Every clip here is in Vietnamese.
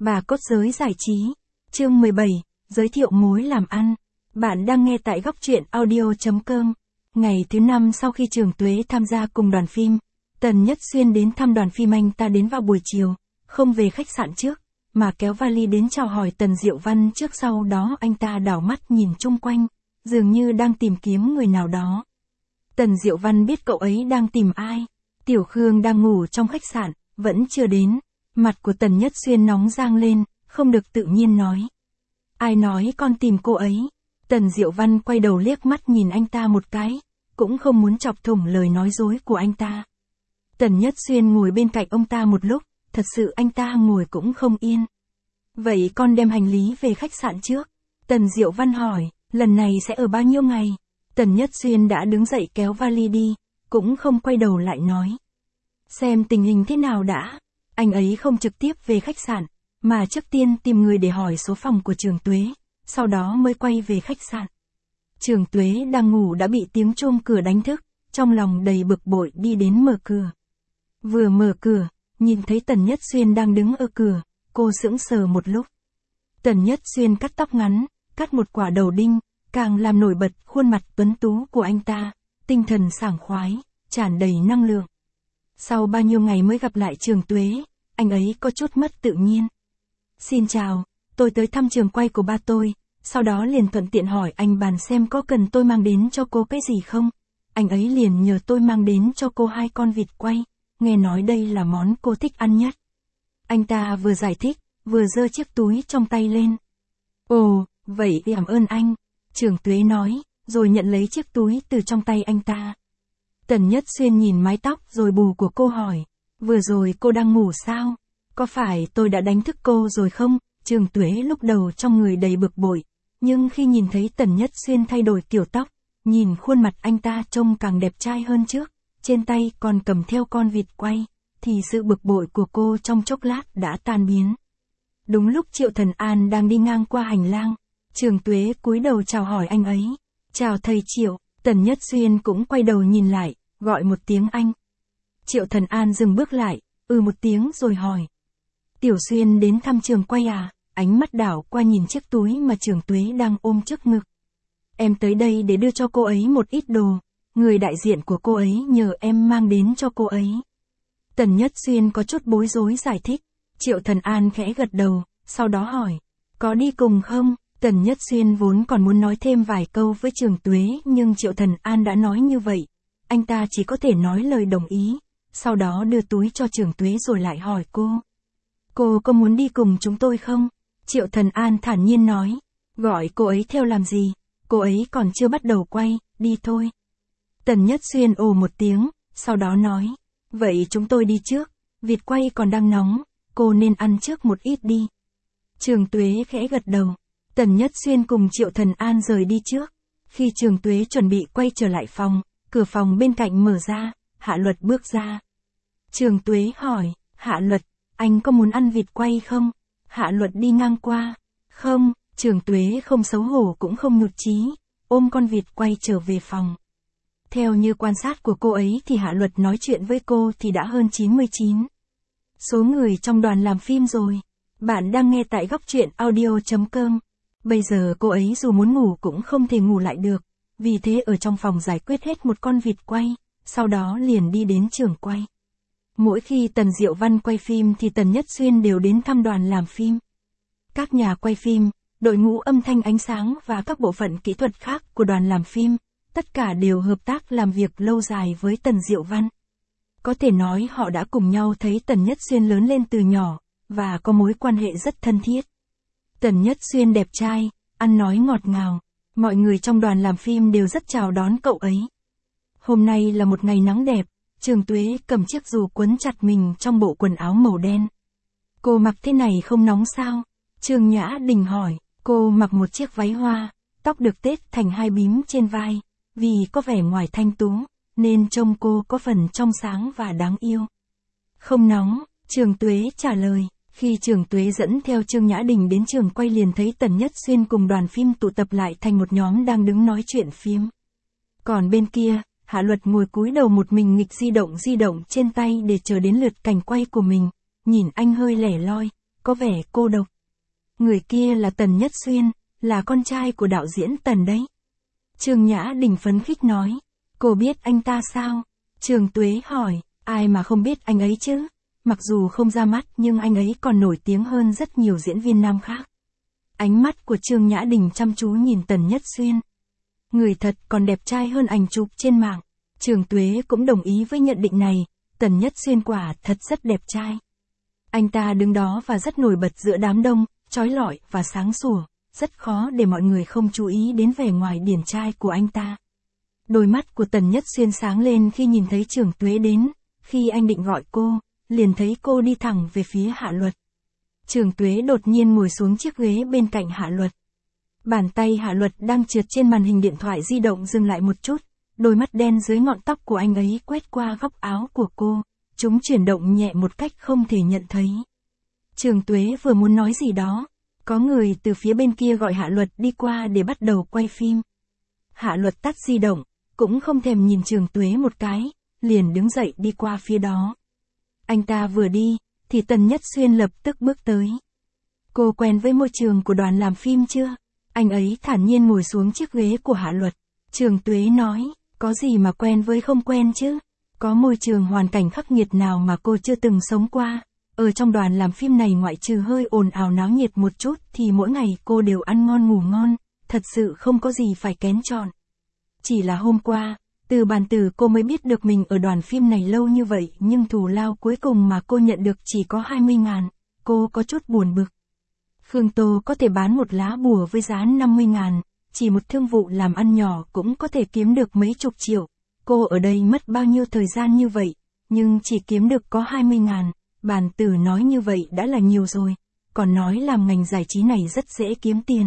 Bà cốt giới giải trí. Chương 17, giới thiệu mối làm ăn. Bạn đang nghe tại góc truyện audio.com. Ngày thứ 5 sau khi Trường Tuế tham gia cùng đoàn phim, Tần Nhất Xuyên đến thăm đoàn phim. Anh ta đến vào buổi chiều, không về khách sạn trước, mà kéo vali đến chào hỏi Tần Diệu Văn trước. Sau đó anh ta đảo mắt nhìn chung quanh, dường như đang tìm kiếm người nào đó. Tần Diệu Văn biết cậu ấy đang tìm ai. Tiểu Khương đang ngủ trong khách sạn, vẫn chưa đến. Mặt của Tần Nhất Xuyên nóng rang lên, không được tự nhiên nói. Ai nói con tìm cô ấy? Tần Diệu Văn quay đầu liếc mắt nhìn anh ta một cái, cũng không muốn chọc thủng lời nói dối của anh ta. Tần Nhất Xuyên ngồi bên cạnh ông ta một lúc, thật sự anh ta ngồi cũng không yên. Vậy con đem hành lý về khách sạn trước. Tần Diệu Văn hỏi, lần này sẽ ở bao nhiêu ngày? Tần Nhất Xuyên đã đứng dậy kéo vali đi, cũng không quay đầu lại nói. Xem tình hình thế nào đã. Anh ấy không trực tiếp về khách sạn, mà trước tiên tìm người để hỏi số phòng của Trường Tuế, sau đó mới quay về khách sạn. Trường Tuế đang ngủ đã bị tiếng chuông cửa đánh thức, trong lòng đầy bực bội đi đến mở cửa. Vừa mở cửa, nhìn thấy Tần Nhất Xuyên đang đứng ở cửa, cô sững sờ một lúc. Tần Nhất Xuyên cắt tóc ngắn, cắt một quả đầu đinh, càng làm nổi bật khuôn mặt tuấn tú của anh ta, tinh thần sảng khoái, tràn đầy năng lượng. Sau bao nhiêu ngày mới gặp lại Trường Tuế, anh ấy có chút mất tự nhiên. Xin chào, tôi tới thăm trường quay của ba tôi, sau đó liền thuận tiện hỏi anh bàn xem có cần tôi mang đến cho cô cái gì không. Anh ấy liền nhờ tôi mang đến cho cô 2 con vịt quay, nghe nói đây là món cô thích ăn nhất. Anh ta vừa giải thích, vừa giơ chiếc túi trong tay lên. Ồ, vậy cảm ơn anh, Trường Tuế nói, rồi nhận lấy chiếc túi từ trong tay anh ta. Tần Nhất Xuyên nhìn mái tóc rồi bù của cô hỏi, vừa rồi cô đang ngủ sao? Có phải tôi đã đánh thức cô rồi không? Trường Tuế lúc đầu trong người đầy bực bội, nhưng khi nhìn thấy Tần Nhất Xuyên thay đổi kiểu tóc, nhìn khuôn mặt anh ta trông càng đẹp trai hơn trước, trên tay còn cầm theo con vịt quay, thì sự bực bội của cô trong chốc lát đã tan biến. Đúng lúc Triệu Thần An đang đi ngang qua hành lang, Trường Tuế cúi đầu chào hỏi anh ấy. Chào thầy Triệu. Tần Nhất Xuyên cũng quay đầu nhìn lại, gọi một tiếng anh. Triệu Thần An dừng bước lại, một tiếng rồi hỏi. Tiểu Xuyên đến thăm trường quay à? Ánh mắt đảo qua nhìn chiếc túi mà Trường Tuế đang ôm trước ngực. Em tới đây để đưa cho cô ấy một ít đồ, người đại diện của cô ấy nhờ em mang đến cho cô ấy. Tần Nhất Xuyên có chút bối rối giải thích. Triệu Thần An khẽ gật đầu, sau đó hỏi, có đi cùng không? Tần Nhất Xuyên vốn còn muốn nói thêm vài câu với Trường Tuế, nhưng Triệu Thần An đã nói như vậy, anh ta chỉ có thể nói lời đồng ý, sau đó đưa túi cho Trường Tuế rồi lại hỏi cô. Cô có muốn đi cùng chúng tôi không? Triệu Thần An thản nhiên nói, gọi cô ấy theo làm gì, cô ấy còn chưa bắt đầu quay, đi thôi. Tần Nhất Xuyên ồ một tiếng, sau đó nói, vậy chúng tôi đi trước, vịt quay còn đang nóng, cô nên ăn trước một ít đi. Trường Tuế khẽ gật đầu. Tần Nhất Xuyên cùng Triệu Thần An rời đi trước. Khi Trường Tuế chuẩn bị quay trở lại phòng, cửa phòng bên cạnh mở ra, Hạ Luật bước ra. Trường Tuế hỏi, Hạ Luật, anh có muốn ăn vịt quay không? Hạ Luật đi ngang qua. Không, Trường Tuế không xấu hổ cũng không nhụt chí, ôm con vịt quay trở về phòng. Theo như quan sát của cô ấy thì Hạ Luật nói chuyện với cô thì đã hơn 99 số người trong đoàn làm phim rồi. Bạn đang nghe tại góc truyện audio.com. Bây giờ cô ấy dù muốn ngủ cũng không thể ngủ lại được, vì thế ở trong phòng giải quyết hết một con vịt quay, sau đó liền đi đến trường quay. Mỗi khi Tần Diệu Văn quay phim thì Tần Nhất Xuyên đều đến thăm đoàn làm phim. Các nhà quay phim, đội ngũ âm thanh ánh sáng và các bộ phận kỹ thuật khác của đoàn làm phim, tất cả đều hợp tác làm việc lâu dài với Tần Diệu Văn. Có thể nói họ đã cùng nhau thấy Tần Nhất Xuyên lớn lên từ nhỏ, và có mối quan hệ rất thân thiết. Tần Nhất Xuyên đẹp trai, ăn nói ngọt ngào, mọi người trong đoàn làm phim đều rất chào đón cậu ấy. Hôm nay là một ngày nắng đẹp, Trường Tuế cầm chiếc dù quấn chặt mình trong bộ quần áo màu đen. Cô mặc thế này không nóng sao? Trương Nhã Đình hỏi. Cô mặc một chiếc váy hoa, tóc được tết thành 2 bím trên vai, vì có vẻ ngoài thanh tú, nên trông cô có phần trong sáng và đáng yêu. Không nóng, Trường Tuế trả lời. Khi Trường Tuế dẫn theo Trương Nhã Đình đến trường quay liền thấy Tần Nhất Xuyên cùng đoàn phim tụ tập lại thành một nhóm đang đứng nói chuyện phím. Còn bên kia, Hạ Luật ngồi cúi đầu một mình nghịch di động trên tay để chờ đến lượt cảnh quay của mình, nhìn anh hơi lẻ loi, có vẻ cô độc. Người kia là Tần Nhất Xuyên, là con trai của đạo diễn Tần đấy. Trương Nhã Đình phấn khích nói. Cô biết anh ta sao? Trường Tuế hỏi, ai mà không biết anh ấy chứ? Mặc dù không ra mắt nhưng anh ấy còn nổi tiếng hơn rất nhiều diễn viên nam khác. Ánh mắt của Trương Nhã Đình chăm chú nhìn Tần Nhất Xuyên. Người thật còn đẹp trai hơn ảnh chụp trên mạng. Trường Tuế cũng đồng ý với nhận định này, Tần Nhất Xuyên quả thật rất đẹp trai. Anh ta đứng đó và rất nổi bật giữa đám đông, chói lọi và sáng sủa, rất khó để mọi người không chú ý đến vẻ ngoài điển trai của anh ta. Đôi mắt của Tần Nhất Xuyên sáng lên khi nhìn thấy Trường Tuế đến, khi anh định gọi cô, liền thấy cô đi thẳng về phía Hạ Luật. Trường Tuế đột nhiên ngồi xuống chiếc ghế bên cạnh Hạ Luật. Bàn tay Hạ Luật đang trượt trên màn hình điện thoại di động dừng lại một chút, đôi mắt đen dưới ngọn tóc của anh ấy quét qua góc áo của cô, chúng chuyển động nhẹ một cách không thể nhận thấy. Trường Tuế vừa muốn nói gì đó, có người từ phía bên kia gọi Hạ Luật đi qua để bắt đầu quay phim. Hạ Luật tắt di động, cũng không thèm nhìn Trường Tuế một cái, liền đứng dậy đi qua phía đó. Anh ta vừa đi, thì Tần Nhất Xuyên lập tức bước tới. Cô quen với môi trường của đoàn làm phim chưa? Anh ấy thản nhiên ngồi xuống chiếc ghế của Hạ Luật. Trường Tuế nói, có gì mà quen với không quen chứ? Có môi trường hoàn cảnh khắc nghiệt nào mà cô chưa từng sống qua? Ở trong đoàn làm phim này ngoại trừ hơi ồn ào náo nhiệt một chút thì mỗi ngày cô đều ăn ngon ngủ ngon, thật sự không có gì phải kén chọn. Chỉ là hôm qua, từ bàn từ cô mới biết được mình ở đoàn phim này lâu như vậy nhưng thù lao cuối cùng mà cô nhận được chỉ có 20.000, cô có chút buồn bực. Khương Tô có thể bán một lá bùa với giá 50.000, chỉ một thương vụ làm ăn nhỏ cũng có thể kiếm được mấy chục triệu. Cô ở đây mất bao nhiêu thời gian như vậy, nhưng chỉ kiếm được có 20.000, bàn tử nói như vậy đã là nhiều rồi, còn nói làm ngành giải trí này rất dễ kiếm tiền.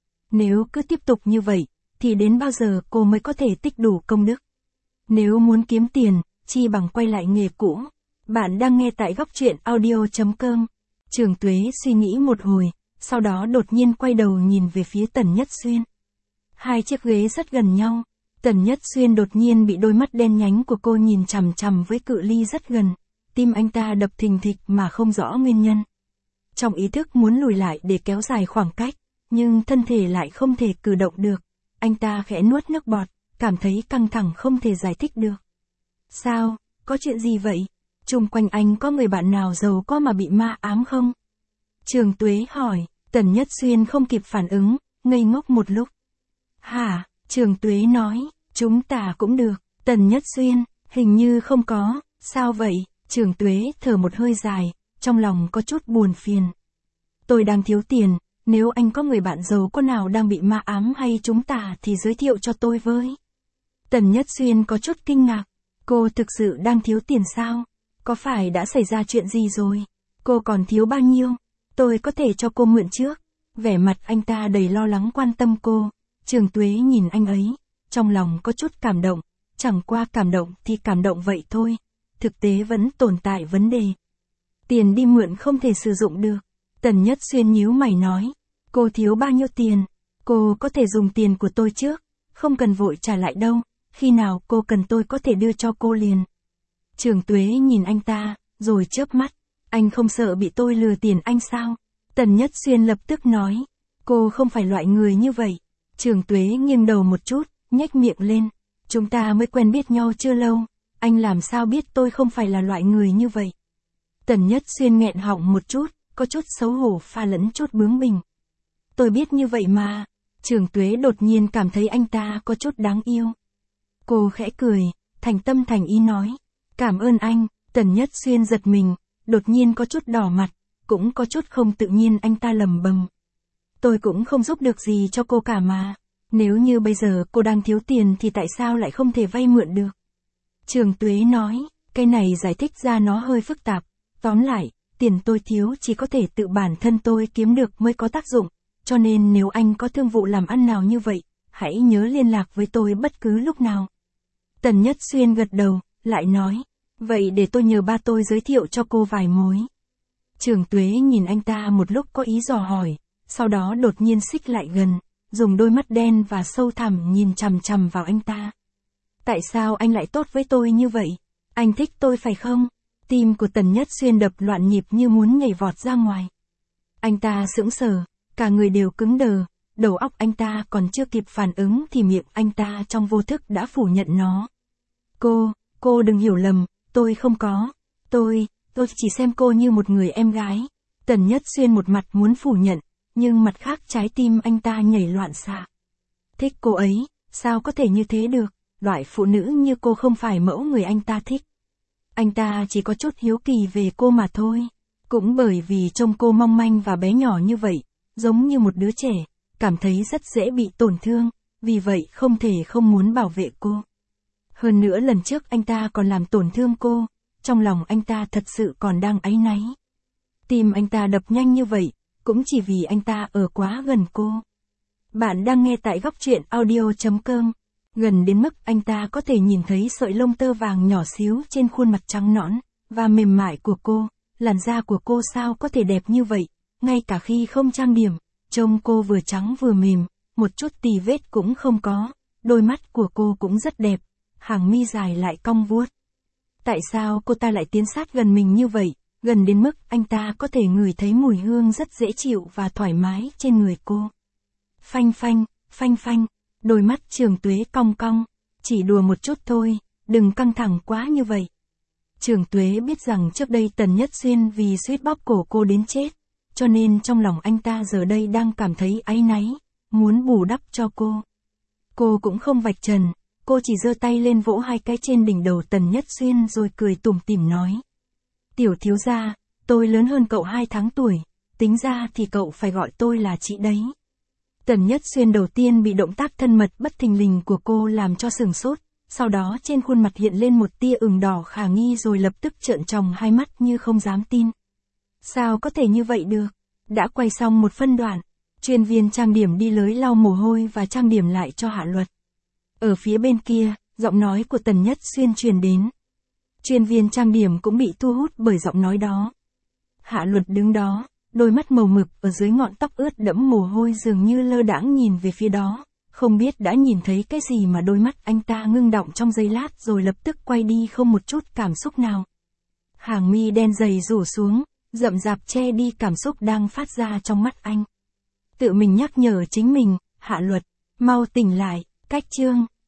Nếu cứ tiếp tục như vậy, thì đến bao giờ cô mới có thể tích đủ công đức? Nếu muốn kiếm tiền, chi bằng quay lại nghề cũ. Bạn đang nghe tại góc truyện audio.com. Trường Tuế suy nghĩ một hồi, sau đó đột nhiên quay đầu nhìn về phía Tần Nhất Xuyên. Hai chiếc ghế rất gần nhau, Tần Nhất Xuyên đột nhiên bị đôi mắt đen nhánh của cô nhìn chằm chằm với cự ly rất gần, tim anh ta đập thình thịch mà không rõ nguyên nhân. Trong ý thức muốn lùi lại để kéo dài khoảng cách, nhưng thân thể lại không thể cử động được, anh ta khẽ nuốt nước bọt, cảm thấy căng thẳng không thể giải thích được. Sao, có chuyện gì vậy? Chung quanh anh có người bạn nào giàu có mà bị ma ám không? Trường Tuế hỏi, Tần Nhất Xuyên không kịp phản ứng, ngây ngốc một lúc. Hả? Trường Tuế nói, chúng ta cũng được. Tần Nhất Xuyên, hình như không có, sao vậy? Trường Tuế thở một hơi dài, trong lòng có chút buồn phiền. Tôi đang thiếu tiền, nếu anh có người bạn giàu có nào đang bị ma ám hay chúng ta thì giới thiệu cho tôi với. Tần Nhất Xuyên có chút kinh ngạc, cô thực sự đang thiếu tiền sao? Có phải đã xảy ra chuyện gì rồi? Cô còn thiếu bao nhiêu? Tôi có thể cho cô mượn trước. Vẻ mặt anh ta đầy lo lắng quan tâm cô. Trường Tuế nhìn anh ấy, trong lòng có chút cảm động, chẳng qua cảm động thì cảm động vậy thôi. Thực tế vẫn tồn tại vấn đề. Tiền đi mượn không thể sử dụng được. Tần Nhất Xuyên nhíu mày nói, cô thiếu bao nhiêu tiền? Cô có thể dùng tiền của tôi trước, không cần vội trả lại đâu, khi nào cô cần tôi có thể đưa cho cô liền. Trường Tuế nhìn anh ta, rồi chớp mắt, anh không sợ bị tôi lừa tiền anh sao? Tần Nhất Xuyên lập tức nói, cô không phải loại người như vậy. Trường Tuế nghiêng đầu một chút, nhếch miệng lên, chúng ta mới quen biết nhau chưa lâu, anh làm sao biết tôi không phải là loại người như vậy? Tần Nhất Xuyên nghẹn họng một chút, có chút xấu hổ pha lẫn chút bướng bỉnh. Tôi biết như vậy mà. Trường Tuế đột nhiên cảm thấy anh ta có chút đáng yêu. Cô khẽ cười, thành tâm thành ý nói, cảm ơn anh. Tần Nhất Xuyên giật mình, đột nhiên có chút đỏ mặt, cũng có chút không tự nhiên anh ta lẩm bẩm. Tôi cũng không giúp được gì cho cô cả mà. Nếu như bây giờ cô đang thiếu tiền thì tại sao lại không thể vay mượn được? Trường Tuế nói, cái này giải thích ra nó hơi phức tạp. Tóm lại, tiền tôi thiếu chỉ có thể tự bản thân tôi kiếm được mới có tác dụng. Cho nên nếu anh có thương vụ làm ăn nào như vậy, hãy nhớ liên lạc với tôi bất cứ lúc nào. Tần Nhất Xuyên gật đầu, lại nói, vậy để tôi nhờ ba tôi giới thiệu cho cô vài mối. Trường Tuế nhìn anh ta một lúc có ý dò hỏi, sau đó đột nhiên xích lại gần, dùng đôi mắt đen và sâu thẳm nhìn chằm chằm vào anh ta. Tại sao anh lại tốt với tôi như vậy? Anh thích tôi phải không? Tim của Tần Nhất Xuyên đập loạn nhịp như muốn nhảy vọt ra ngoài. Anh ta sững sờ, cả người đều cứng đờ, đầu óc anh ta còn chưa kịp phản ứng thì miệng anh ta trong vô thức đã phủ nhận nó. Cô đừng hiểu lầm, tôi không có. Tôi chỉ xem cô như một người em gái. Tần Nhất Xuyên một mặt muốn phủ nhận, nhưng mặt khác trái tim anh ta nhảy loạn xạ. Thích cô ấy, sao có thể như thế được, loại phụ nữ như cô không phải mẫu người anh ta thích. Anh ta chỉ có chút hiếu kỳ về cô mà thôi. Cũng bởi vì trông cô mong manh và bé nhỏ như vậy, giống như một đứa trẻ, cảm thấy rất dễ bị tổn thương, vì vậy không thể không muốn bảo vệ cô. Hơn nữa lần trước anh ta còn làm tổn thương cô, trong lòng anh ta thật sự còn đang áy náy. Tim anh ta đập nhanh như vậy, cũng chỉ vì anh ta ở quá gần cô. Bạn đang nghe tại góc truyện audio.com. Gần đến mức anh ta có thể nhìn thấy sợi lông tơ vàng nhỏ xíu trên khuôn mặt trắng nõn và mềm mại của cô. Làn da của cô sao có thể đẹp như vậy, ngay cả khi không trang điểm, trông cô vừa trắng vừa mềm, một chút tì vết cũng không có, đôi mắt của cô cũng rất đẹp, hàng mi dài lại cong vuốt. Tại sao cô ta lại tiến sát gần mình như vậy, gần đến mức anh ta có thể ngửi thấy mùi hương rất dễ chịu và thoải mái trên người cô. Phanh phanh, đôi mắt Trường Tuế cong cong, chỉ đùa một chút thôi, đừng căng thẳng quá như vậy. Trường Tuế biết rằng trước đây Tần Nhất Xuyên vì suýt bóp cổ cô đến chết, cho nên trong lòng anh ta giờ đây đang cảm thấy áy náy, muốn bù đắp cho cô. Cô cũng không vạch trần, cô chỉ giơ tay lên vỗ hai cái trên đỉnh đầu Tần Nhất Xuyên rồi cười tủm tỉm nói. Tiểu thiếu gia, tôi lớn hơn cậu 2 tháng tuổi, tính ra thì cậu phải gọi tôi là chị đấy. Tần Nhất Xuyên đầu tiên bị động tác thân mật bất thình lình của cô làm cho sửng sốt, sau đó trên khuôn mặt hiện lên một tia ửng đỏ khả nghi rồi lập tức trợn tròng hai mắt như không dám tin. Sao có thể như vậy được? Đã quay xong một phân đoạn, chuyên viên trang điểm đi lưới lau mồ hôi và trang điểm lại cho Hạ Luật. Ở phía bên kia, giọng nói của Tần Nhất Xuyên truyền đến. Chuyên viên trang điểm cũng bị thu hút bởi giọng nói đó. Hạ Luật đứng đó, đôi mắt màu mực ở dưới ngọn tóc ướt đẫm mồ hôi dường như lơ đãng nhìn về phía đó, không biết đã nhìn thấy cái gì mà đôi mắt anh ta ngưng đọng trong giây lát rồi lập tức quay đi không một chút cảm xúc nào. Hàng mi đen dày rủ xuống, rậm rạp che đi cảm xúc đang phát ra trong mắt anh. Tự mình nhắc nhở chính mình, Hạ Luật, mau tỉnh lại, cách chương.